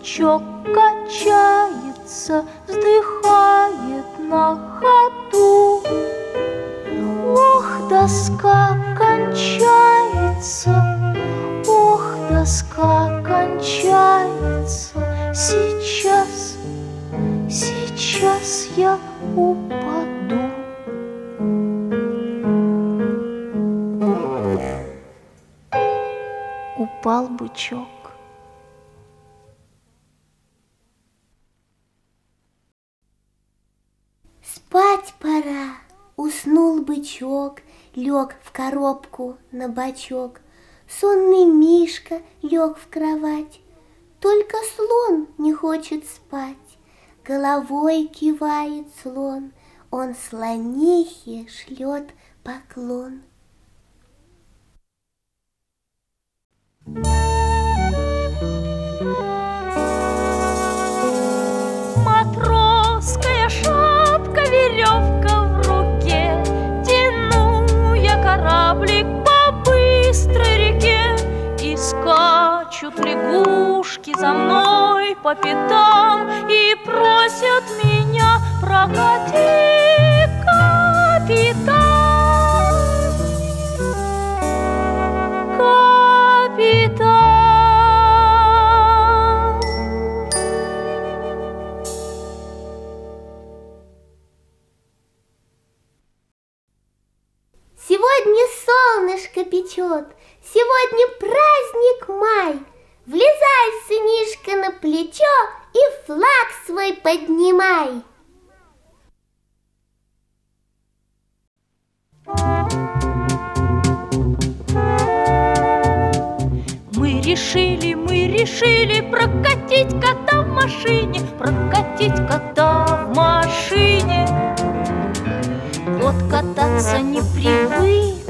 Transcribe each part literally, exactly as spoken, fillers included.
бычок качается, вздыхает на ходу. Ох, доска кончается, ох, доска кончается. Сейчас, сейчас я упаду. Упал бычок. Спать пора. Уснул бычок, лег в коробку на бочок. Сонный мишка лег в кровать. Только слон не хочет спать. Головой кивает слон. Он слонихе шлет поклон. Матросская шапка, веревка в руке, тяну я кораблик по быстрой реке, и скачут лягушки за мной по пятам и просят меня: прокати, капитан. Капитан. Сегодня солнышко печет, сегодня праздник май. Влезай, сынишка, на плечо и флаг свой поднимай. Мы решили, мы решили прокатить кота в машине, прокатить кота в машине. Кот кататься не привык,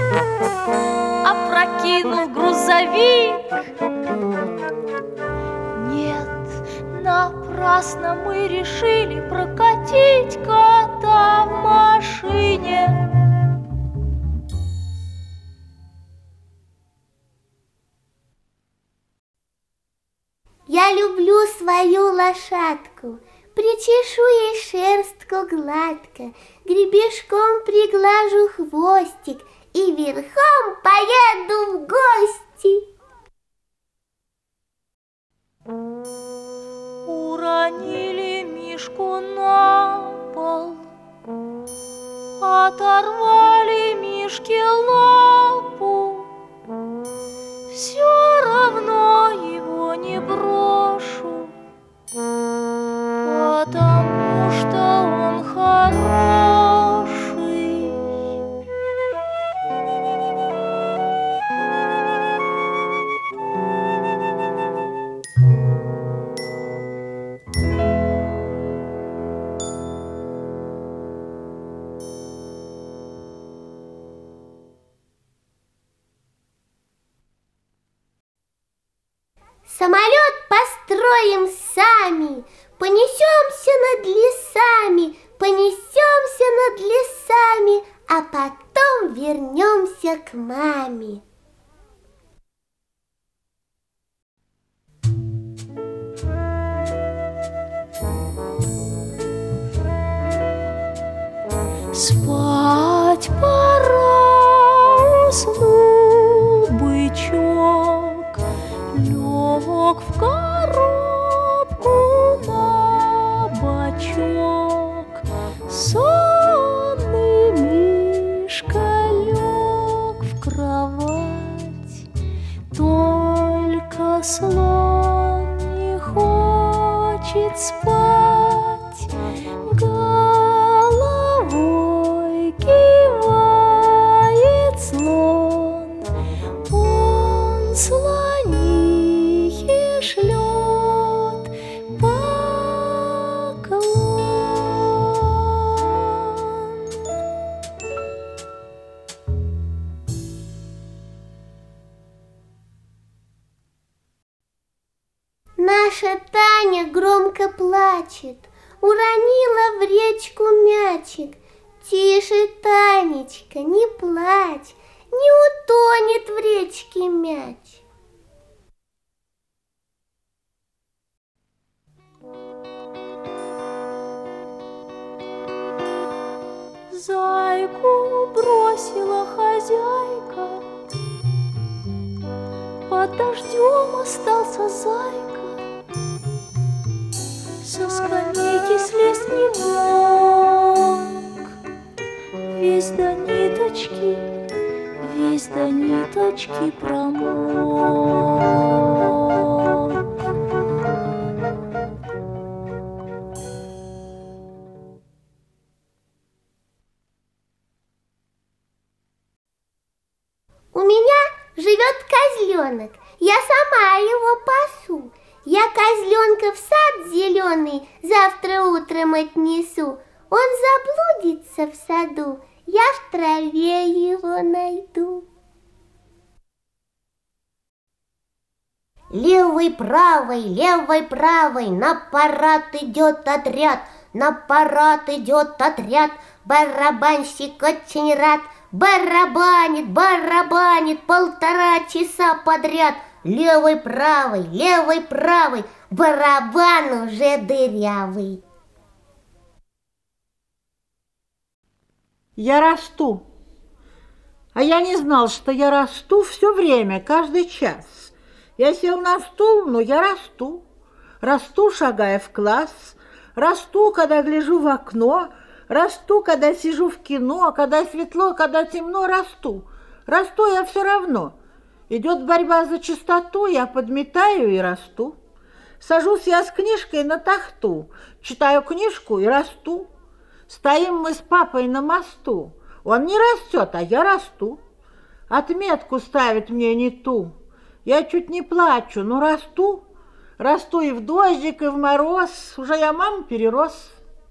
опрокинул грузовик. Нет, напрасно мы решили прокатить кота в машине. Я люблю свою лошадку, причешу ей шерстку гладко, гребешком приглажу хвостик и верхом поеду в гости. Уронили мишку на пол, оторвали мишке лапу. Все равно его не брошу, потому что он хороший. Самолет построим сами, понесемся над лесами, понесемся над лесами, а потом вернемся к маме. Спать пора, уснул бычок, лег в коробку на бочок. Сонный мишка лег в кровать, только слон не хочет спать. Головой кивает слон, он слонихе шлет поклон. Наша Таня громко плачет, уронила в речку мячик. Тише, Танечка, не плачь, не утонет в речке мяч. Зайку бросила хозяйка, под дождем остался зайка, со скамейки слез не мог, весь до ниточки, весь до ниточки промок. У меня живет козленок, я сама его пасу. Я козленка в сад зеленый завтра утром отнесу. Он заблудится в саду, я в траве его найду. Левый, правый, левый, правый, на парад идет отряд, на парад идет отряд, барабанщик очень рад. Барабанит, барабанит полтора часа подряд. Левый, правый, левый, правый, барабан уже дырявый. Я расту. А я не знал, что я расту все время, каждый час. Я сел на стул, но я расту. Расту, шагая в класс. Расту, когда гляжу в окно. Расту, когда сижу в кино, когда светло, когда темно, расту. Расту я все равно. Идет борьба за чистоту, я подметаю и расту. Сажусь я с книжкой на тахту, читаю книжку и расту. Стоим мы с папой на мосту, он не растет, а я расту. Отметку ставит мне не ту, я чуть не плачу, но расту. Расту и в дождик, и в мороз, уже я маму перерос.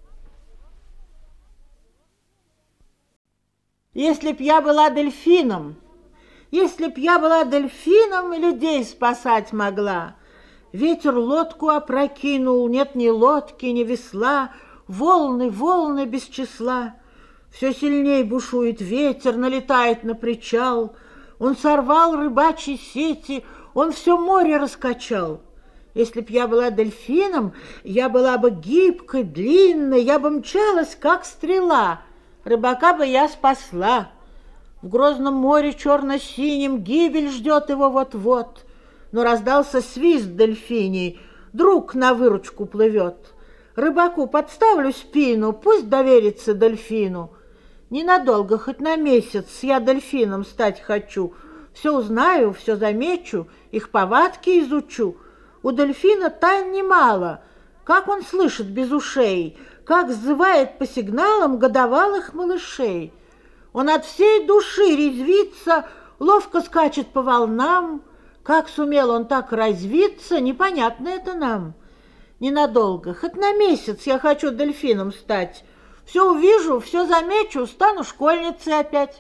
Если б я была дельфином, если б я была дельфином и людей спасать могла, ветер лодку опрокинул, нет ни лодки, ни весла, волны, волны без числа. Все сильней бушует ветер, налетает на причал, он сорвал рыбачьи сети, он все море раскачал. Если б я была дельфином, я была бы гибкой, длинной, я бы мчалась, как стрела. Рыбака бы я спасла. В грозном море черно-синим гибель ждет его вот-вот. Но раздался свист дельфиний, друг на выручку плывет. Рыбаку подставлю спину, пусть доверится дельфину. Ненадолго, хоть на месяц, я дельфином стать хочу. Все узнаю, все замечу, их повадки изучу. У дельфина тайн немало, как он слышит без ушей, как сзывает по сигналам годовалых малышей. Он от всей души резвится, ловко скачет по волнам. Как сумел он так развиться, непонятно это нам. Ненадолго, хоть на месяц я хочу дельфином стать. Все увижу, все замечу, стану школьницей опять.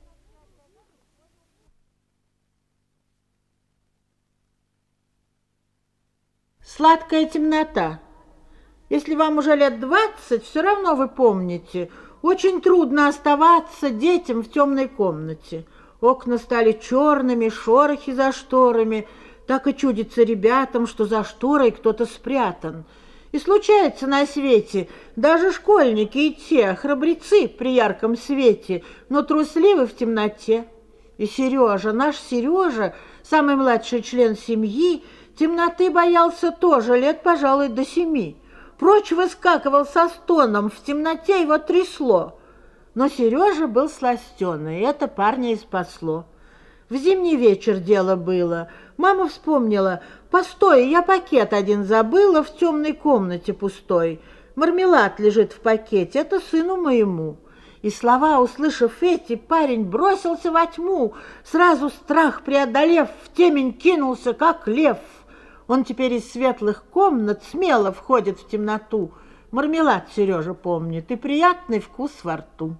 Сладкая темнота. Если вам уже лет двадцать, все равно вы помните, очень трудно оставаться детям в темной комнате. Окна стали черными, шорохи за шторами. Так и чудится ребятам, что за шторой кто-то спрятан. И случается на свете, даже школьники и те, храбрецы при ярком свете, но трусливы в темноте. И Сережа, наш Сережа, самый младший член семьи, темноты боялся тоже, лет, пожалуй, до семи. Прочь выскакивал со стоном, в темноте его трясло. Но Сережа был сластеный, и это парня и спасло. В зимний вечер дело было. Мама вспомнила: «Постой, я пакет один забыла в темной комнате пустой. Мармелад лежит в пакете, это сыну моему». И слова, услышав эти, парень бросился во тьму, сразу страх преодолев, в темень кинулся, как лев. Он теперь из светлых комнат смело входит в темноту. Мармелад Сережа помнит и приятный вкус во рту.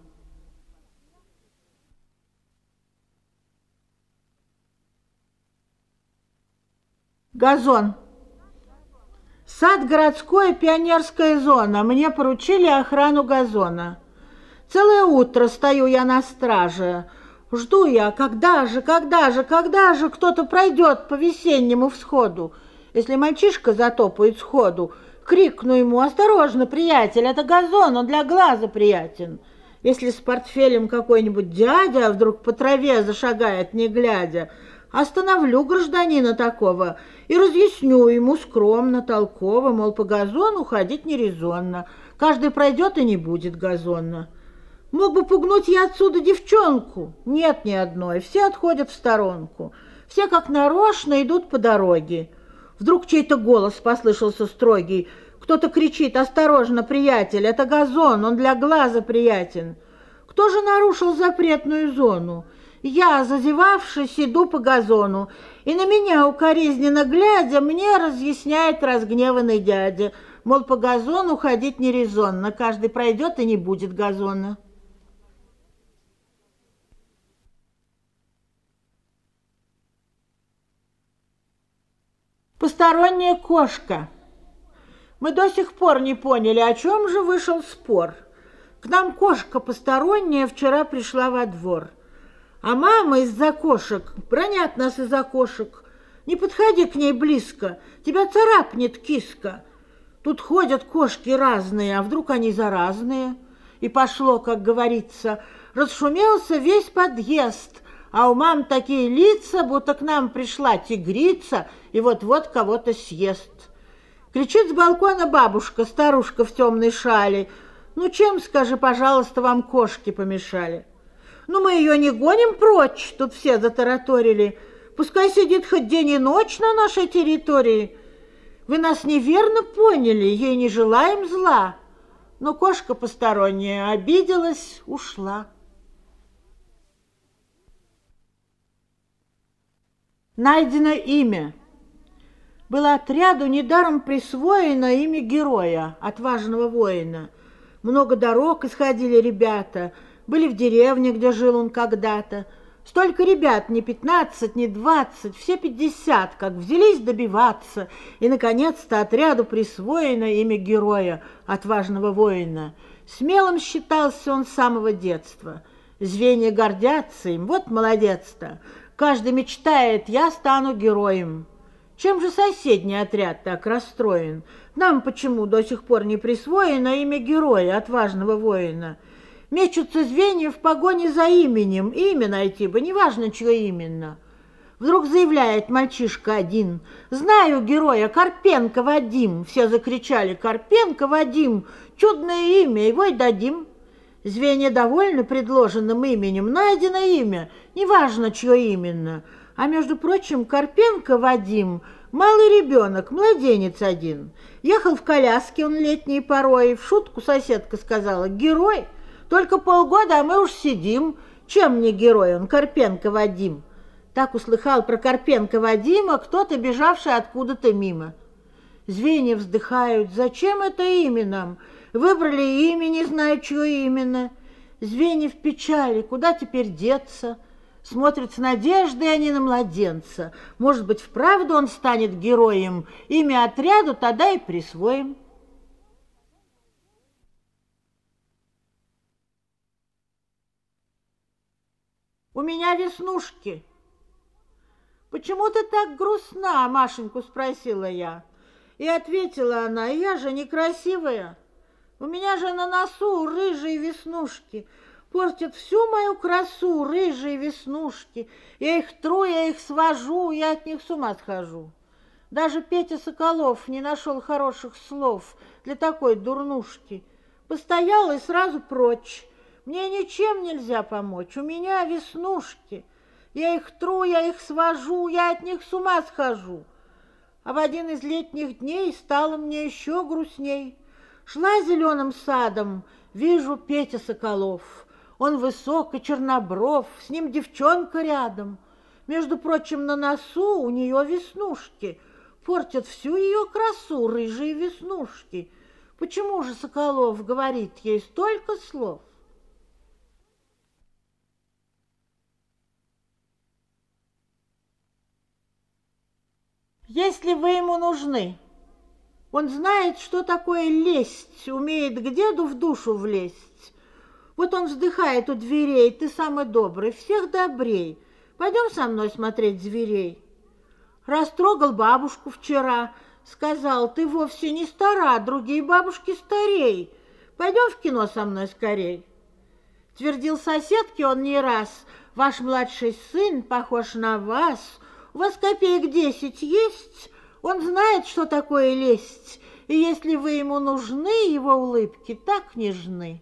Газон. Сад городской, пионерская зона. Мне поручили охрану газона. Целое утро стою я на страже. Жду я, когда же, когда же, когда же кто-то пройдет по весеннему всходу. Если мальчишка затопает сходу, крикну ему: осторожно, приятель, это газон, он для глаза приятен. Если с портфелем какой-нибудь дядя вдруг по траве зашагает, не глядя, остановлю гражданина такого и разъясню ему скромно, толково, мол, по газону ходить нерезонно, каждый пройдет и не будет газонно. Мог бы пугнуть я отсюда девчонку, нет ни одной, все отходят в сторонку, все как нарочно идут по дороге. Вдруг чей-то голос послышался строгий, кто-то кричит: осторожно, приятель, это газон, он для глаза приятен. Кто же нарушил запретную зону? Я, зазевавшись, иду по газону, и на меня, укоризненно глядя, мне разъясняет разгневанный дядя, мол, по газону ходить нерезонно, каждый пройдет и не будет газона. Посторонняя кошка. Мы до сих пор не поняли, о чем же вышел спор. К нам кошка посторонняя вчера пришла во двор. А мама из-за кошек бронят нас из-за кошек. Не подходи к ней близко, тебя царапнет киска. Тут ходят кошки разные, а вдруг они заразные? И пошло, как говорится, расшумелся весь подъезд, а у мам такие лица, будто к нам пришла тигрица и вот-вот кого-то съест. Кричит с балкона бабушка, старушка в темной шали: ну чем, скажи, пожалуйста, вам кошки помешали? Ну мы ее не гоним прочь, тут все затараторили. Пускай сидит хоть день и ночь на нашей территории. Вы нас неверно поняли, ей не желаем зла. Но кошка посторонняя обиделась, ушла. Найдено имя. Было отряду недаром присвоено имя героя, отважного воина. Много дорог исходили ребята, были в деревне, где жил он когда-то. Столько ребят, не пятнадцать, не двадцать, все пятьдесят, как взялись добиваться, и, наконец-то, отряду присвоено имя героя, отважного воина. Смелым считался он с самого детства. Звенья гордятся им, вот молодец-то. Каждый мечтает: я стану героем. Чем же соседний отряд так расстроен? Нам почему до сих пор не присвоено имя героя, отважного воина? Мечутся звенья в погоне за именем, имя найти бы, неважно, чье именно. Вдруг заявляет мальчишка один: знаю героя, Карпенко Вадим. Все закричали: Карпенко Вадим, чудное имя, его и дадим. Звенья довольны предложенным именем, найдено имя, неважно, чье именно. А между прочим, Карпенко Вадим – малый ребенок, младенец один. Ехал в коляске он летней порой, в шутку соседка сказала: герой, только полгода, а мы уж сидим. Чем не герой он, Карпенко Вадим? Так услыхал про Карпенко Вадима кто-то, бежавший откуда-то мимо. Звенья вздыхают: зачем это имя нам? Выбрали имя, не знаю, чье именно. Звенья в печали, куда теперь деться? Смотрят с надеждой они на младенца. Может быть, вправду он станет героем. Имя отряду тогда и присвоим. У меня веснушки. Почему ты так грустна, Машеньку спросила я. И ответила она: я же некрасивая. У меня же на носу рыжие веснушки. Портят всю мою красу рыжие веснушки. Я их тру, я их свожу, я от них с ума схожу. Даже Петя Соколов не нашел хороших слов для такой дурнушки. Постоял и сразу прочь. Мне ничем нельзя помочь, у меня веснушки. Я их тру, я их свожу, я от них с ума схожу. А в один из летних дней стало мне еще грустней. Шла зеленым садом, вижу Петя Соколов. Он высок и чернобров, с ним девчонка рядом. Между прочим, на носу у нее веснушки. Портят всю ее красу рыжие веснушки. Почему же Соколов говорит ей столько слов? Если вы ему нужны, он знает, что такое лесть, умеет к деду в душу влезть. Вот он вздыхает у дверей: ты самый добрый, всех добрей. Пойдем со мной смотреть зверей. Растрогал бабушку вчера, Сказал: ты вовсе не стара, другие бабушки старей. Пойдем в кино со мной скорей. Твердил соседке он не раз: ваш младший сын похож на вас. У вас копеек десять есть, он знает, что такое лесть. И если вы ему нужны, его улыбки так нежны.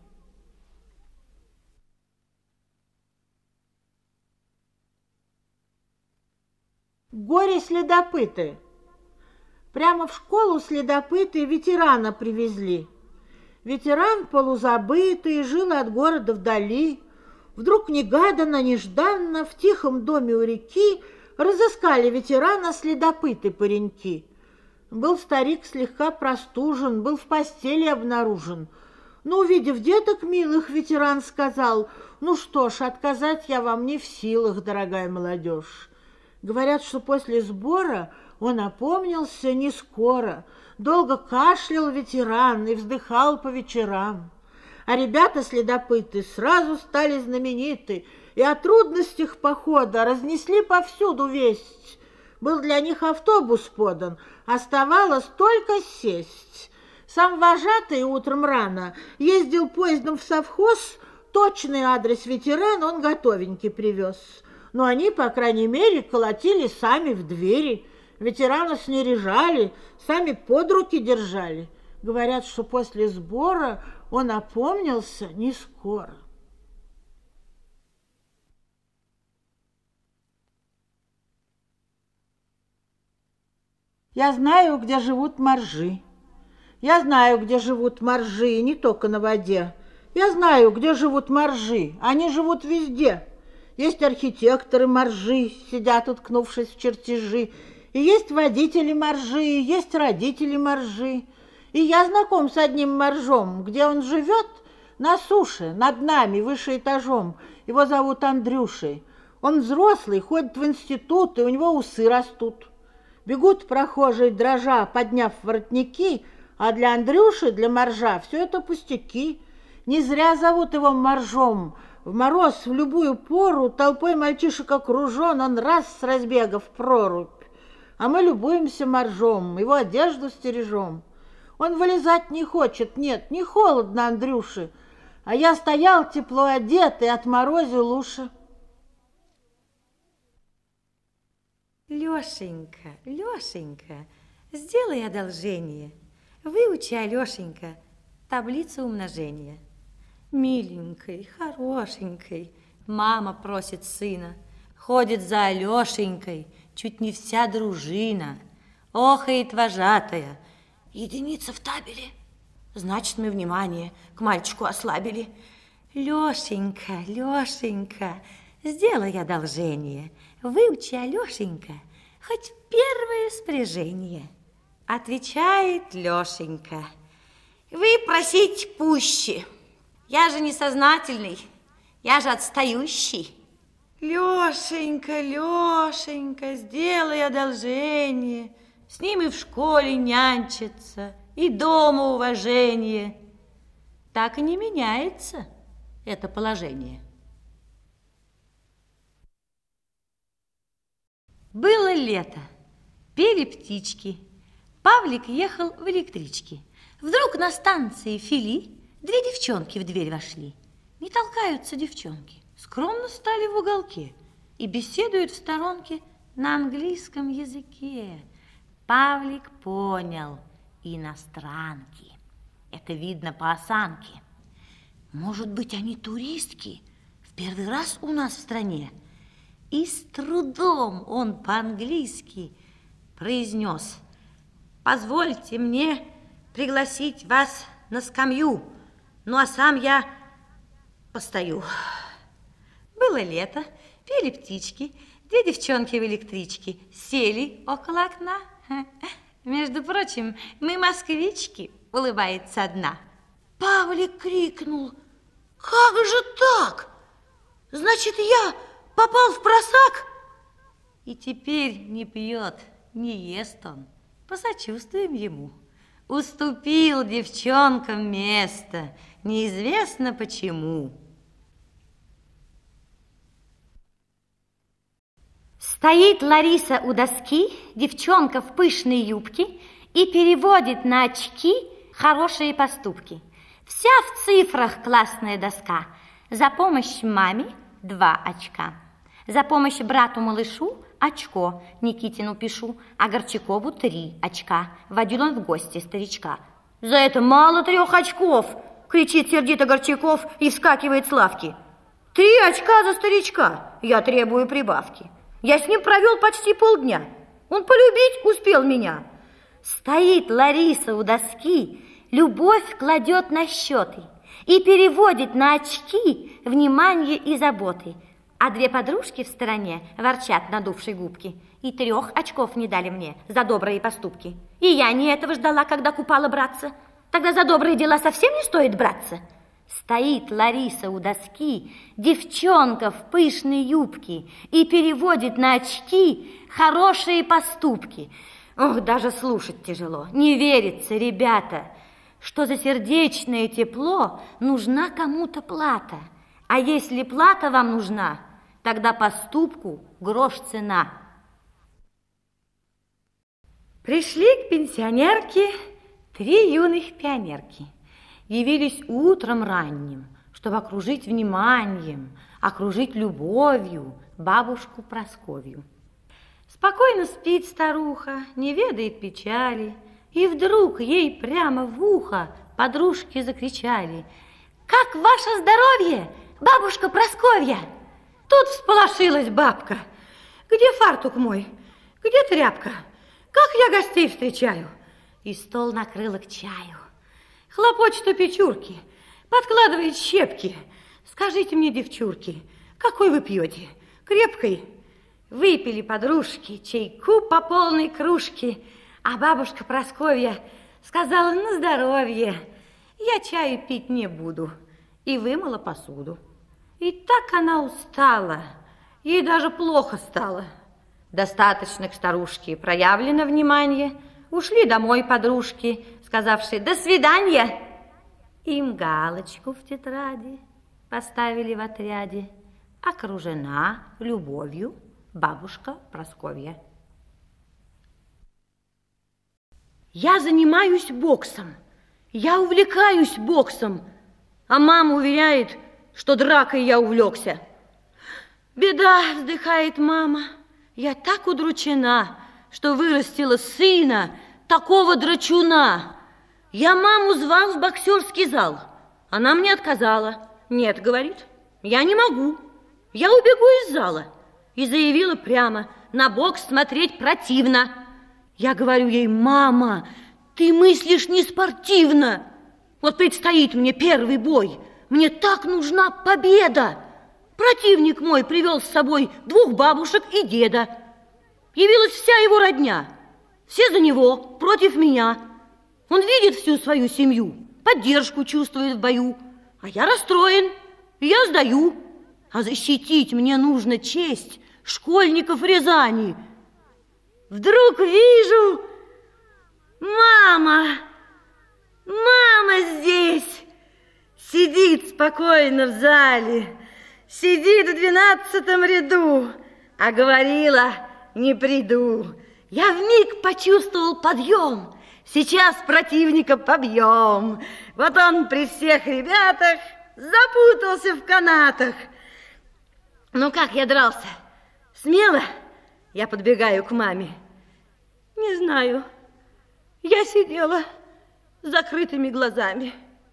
Горе-следопыты. Прямо в школу следопыты ветерана привезли. Ветеран полузабытый, жил от города вдали. Вдруг негаданно, нежданно в тихом доме у реки разыскали ветерана следопыты-пареньки. Был старик слегка простужен, был в постели обнаружен. Но, увидев деток милых, ветеран сказал: ну что ж, отказать я вам не в силах, дорогая молодежь. Говорят, что после сбора он опомнился не скоро. Долго кашлял ветеран и вздыхал по вечерам. А ребята-следопыты сразу стали знамениты, и о трудностях похода разнесли повсюду весть. Был для них автобус подан, оставалось только сесть. Сам вожатый утром рано ездил поездом в совхоз, точный адрес ветерана он готовенький привез. Но они, по крайней мере, колотили сами в двери, ветерана снаряжали, сами под руки держали. Говорят, что после сбора он опомнился не скоро. Я знаю, где живут моржи. Я знаю, где живут моржи, не только на воде. Я знаю, где живут моржи, они живут везде. Есть архитекторы моржи, сидят, уткнувшись в чертежи, и есть водители моржи, и есть родители моржи. И я знаком с одним моржом, где он живет, на суше, над нами, выше этажом. Его зовут Андрюшей. Он взрослый, ходит в институт, и у него усы растут. Бегут прохожие, дрожа, подняв воротники, а для Андрюши, для моржа, все это пустяки. Не зря зовут его моржом. В мороз, в любую пору, толпой мальчишек окружен, он раз с разбега в прорубь. А мы любуемся моржом, его одежду стережем. Он вылезать не хочет, нет, не холодно Андрюше, а я стоял тепло одетый, отморозил уши. Лешенька, Лешенька, сделай одолжение. Выучи, Алешенька, таблицу умножения. Миленькой, хорошенькой, мама просит сына. Ходит за Алешенькой чуть не вся дружина. Охает вожатая. Единица в табеле. Значит, мы внимание к мальчику ослабили. Лешенька, Лешенька, сделай одолжение. Выучи, Алешенька, хоть первое спряжение. Отвечает Лешенька: вы просите пуще. Я же несознательный, я же отстающий. Лешенька, Лешенька, сделай одолжение. С ним и в школе нянчится, и дома уважение. Так и не меняется это положение. Было лето, пели птички. Павлик ехал в электричке. Вдруг на станции Фили две девчонки в дверь вошли. Не толкаются девчонки, скромно стали в уголке и беседуют в сторонке на английском языке. Павлик понял: иностранки. Это видно по осанке. Может быть, они туристки, в первый раз у нас в стране. И с трудом он по-английски произнес: позвольте мне пригласить вас на скамью, ну а сам я постою. Было лето, пели птички, две девчонки в электричке сели около окна. Между прочим, мы москвички, улыбается одна. Павлик крикнул: как же так? Значит, я попал в просак? И теперь не пьет, не ест он. Посочувствуем ему. Уступил девчонкам место, неизвестно почему. Стоит Лариса у доски, девчонка в пышной юбке, и переводит на очки хорошие поступки. Вся в цифрах классная доска. За помощь маме два очка. За помощь брату-малышу очко. Никитину пишу, а Горчакову три очка. Водил он в гости старичка. За это мало трех очков, кричит сердито Горчаков и вскакивает с лавки. Три очка за старичка, я требую прибавки. Я с ним провел почти полдня. Он полюбить успел меня. Стоит Лариса у доски, любовь кладет на счеты и переводит на очки внимание и заботы. А две подружки в стороне ворчат, надувшей губки. И трех очков не дали мне за добрые поступки. И я не этого ждала, когда купала братца. Тогда за добрые дела совсем не стоит браться. Стоит Лариса у доски, девчонка в пышной юбке, и переводит на очки хорошие поступки. Ох, даже слушать тяжело. Не верится, ребята, что за сердечное тепло нужна кому-то плата. А если плата вам нужна, тогда поступку грош цена. Пришли к пенсионерке три юных пионерки. Явились утром ранним, чтобы окружить вниманием, окружить любовью бабушку Прасковью. Спокойно спит старуха, не ведает печали, и вдруг ей прямо в ухо подружки закричали: «Как ваше здоровье, бабушка Прасковья?» Тут всполошилась бабка: «Где фартук мой? Где тряпка? Как я гостей встречаю?» И стол накрыла к чаю. Хлопочет у печурки, подкладывает щепки. «Скажите мне, девчурки, какой вы пьете? Крепкой?» Выпили подружки чайку по полной кружке, а бабушка Прасковья сказала: «На здоровье, я чаю пить не буду», и вымыла посуду. И так она устала, ей даже плохо стало. Достаточно к старушке проявлено внимание. Ушли домой подружки, сказавшие «до свидания». Им галочку в тетради поставили в отряде: окружена любовью бабушка Прасковья. Я занимаюсь боксом, я увлекаюсь боксом, а мама уверяет, что дракой я увлекся. «Беда», — вздыхает мама, — «я так удручена, что вырастила сына, такого драчуна. Я маму звал в боксерский зал, она мне отказала. Нет, говорит, я не могу, я убегу из зала». И заявила прямо: на бокс смотреть противно. Я говорю ей: «Мама, ты мыслишь не спортивно. Вот предстоит мне первый бой, мне так нужна победа. Противник мой привел с собой двух бабушек и деда. Явилась вся его родня, все за него, против меня. Он видит всю свою семью, поддержку чувствует в бою, а я расстроен, я сдаю. А защитить мне нужно честь школьников Рязани». Вдруг вижу: мама, мама здесь, сидит спокойно в зале, сидит в двенадцатом ряду, а говорила: не приду. Я вмиг почувствовал подъем, сейчас противника побьем. Вот он при всех ребятах запутался в канатах. Ну как я дрался? Смело? Я подбегаю к маме. Не знаю, я сидела с закрытыми глазами.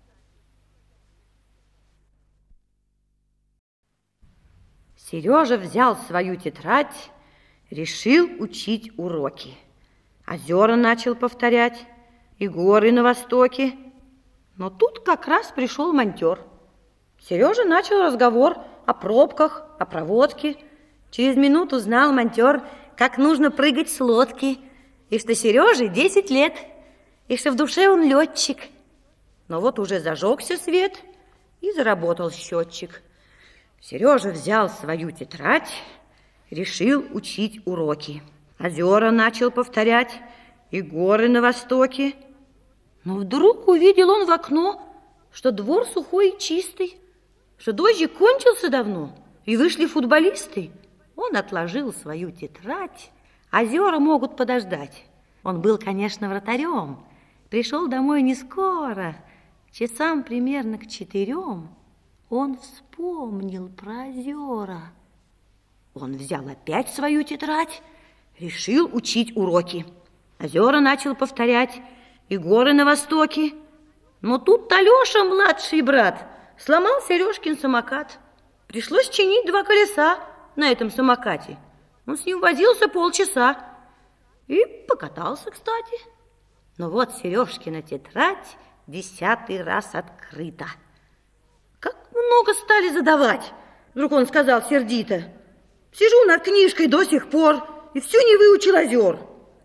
Сережа взял свою тетрадь, решил учить уроки. Озера начал повторять и горы на востоке. Но тут как раз пришел монтер. Сережа начал разговор о пробках, о проводке. Через минуту знал монтер, как нужно прыгать с лодки, и что Сереже десять лет, и что в душе он летчик. Но вот уже зажегся свет, и заработал счетчик. Сережа взял свою тетрадь, решил учить уроки. Озера начал повторять и горы на востоке. Но вдруг увидел он в окно, что двор сухой и чистый, что дождик кончился давно, и вышли футболисты. Он отложил свою тетрадь, озера могут подождать. Он был, конечно, вратарем. Пришел домой не скоро, часам примерно к четырем. Он вспомнил про озера. Он взял опять свою тетрадь, решил учить уроки. Озера начал повторять и горы на востоке. Но тут Алеша, младший брат, сломал Сережкин самокат. Пришлось чинить два колеса на этом самокате. Он с ним возился полчаса и покатался, кстати. Но вот Сережкина тетрадь десятый раз открыта. Как много стали задавать, вдруг он сказал сердито. Сижу над книжкой до сих пор и все не выучил озер.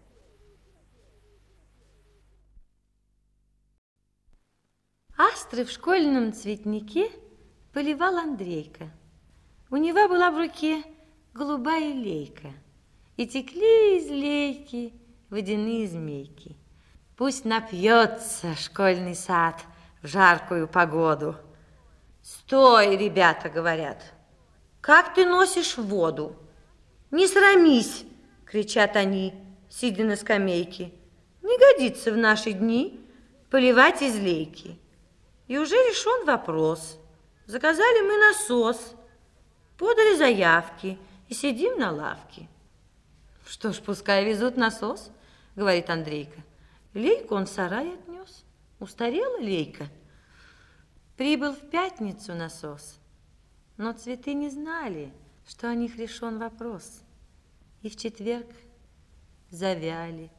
Астры в школьном цветнике поливал Андрейка. У него была в руке голубая лейка, и текли из лейки водяные змейки. Пусть напьется школьный сад в жаркую погоду. Стой, ребята, говорят, как ты носишь воду? Не срамись, кричат они, сидя на скамейке. Не годится в наши дни поливать из лейки. И уже решен вопрос. Заказали мы насос, подали заявки и сидим на лавке. Что ж, пускай везут насос, говорит Андрейка. Лейку он в сарай отнес. Устарела лейка. Прибыл в пятницу насос, но цветы не знали, что о них решен вопрос. И в четверг завяли.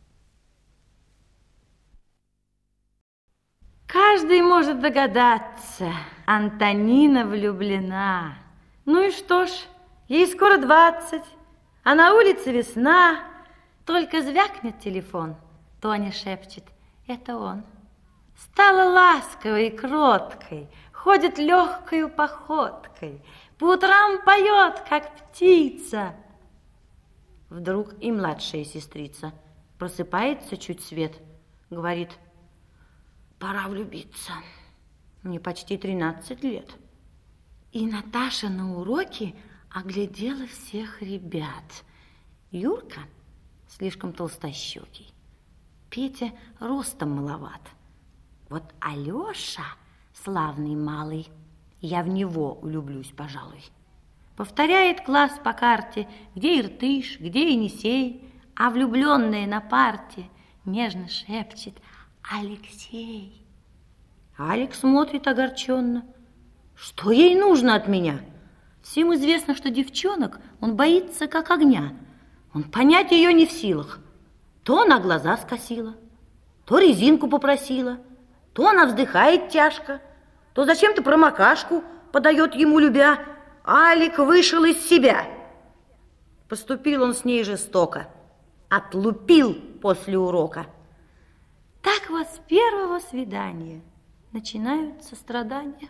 Каждый может догадаться, Антонина влюблена. Ну и что ж, ей скоро двадцать, а на улице весна. Только звякнет телефон, Тоня шепчет, это он. Стала ласковой и кроткой, ходит легкою походкой, по утрам поет, как птица. Вдруг и младшая сестрица просыпается чуть свет, говорит, пора влюбиться. Мне почти тринадцать лет. И Наташа на уроке оглядела всех ребят. Юрка слишком толстощекий, Петя ростом маловат. Вот Алеша славный малый, я в него улюблюсь, пожалуй. Повторяет класс по карте, где Иртыш, где Енисей, а влюбленная на парте нежно шепчет Алексей. Алекс смотрит огорченно. Что ей нужно от меня? Всем известно, что девчонок он боится как огня. Он понять ее не в силах. То она глаза скосила, то резинку попросила, то она вздыхает тяжко, то зачем-то промокашку подает ему любя. Алик вышел из себя. Поступил он с ней жестоко, отлупил после урока. Так вот с первого свидания начинаются страдания.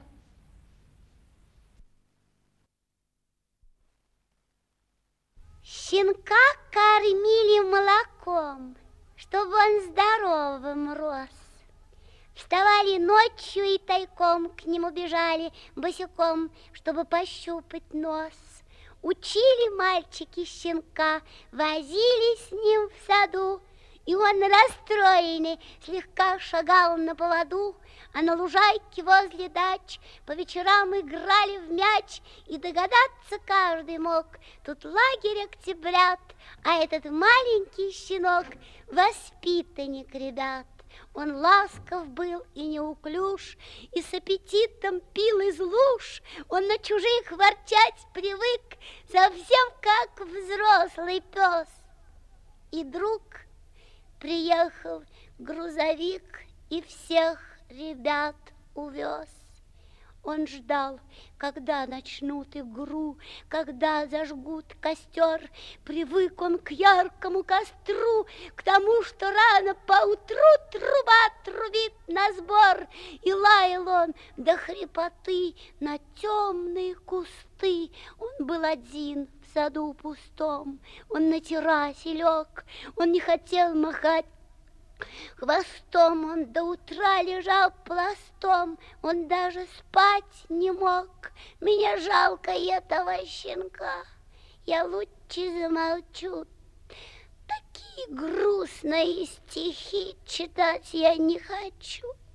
Щенка кормили молоком, чтобы он здоровым рос. Вставали ночью и тайком к нему бежали босиком, чтобы пощупать нос. Учили мальчики щенка, возили с ним в саду, и он расстроенный слегка шагал на поводу, а на лужайке возле дач по вечерам играли в мяч, и догадаться каждый мог, тут лагерь октябрят, а этот маленький щенок воспитанник ребят. Он ласков был и неуклюж, и с аппетитом пил из луж. Он на чужих ворчать привык, совсем как взрослый пес. И друг приехал грузовик и всех ребят увез. Он ждал, когда начнут игру, когда зажгут костер. Привык он к яркому костру, к тому, что рано поутру труба трубит на сбор. И лаял он до хрипоты на темные кусты. Он был один в саду пустом, он на террасе лег, он не хотел махать хвостом, он до утра лежал пластом, он даже спать не мог. Меня жалко этого щенка, я лучше замолчу. Такие И грустные стихи читать я не хочу.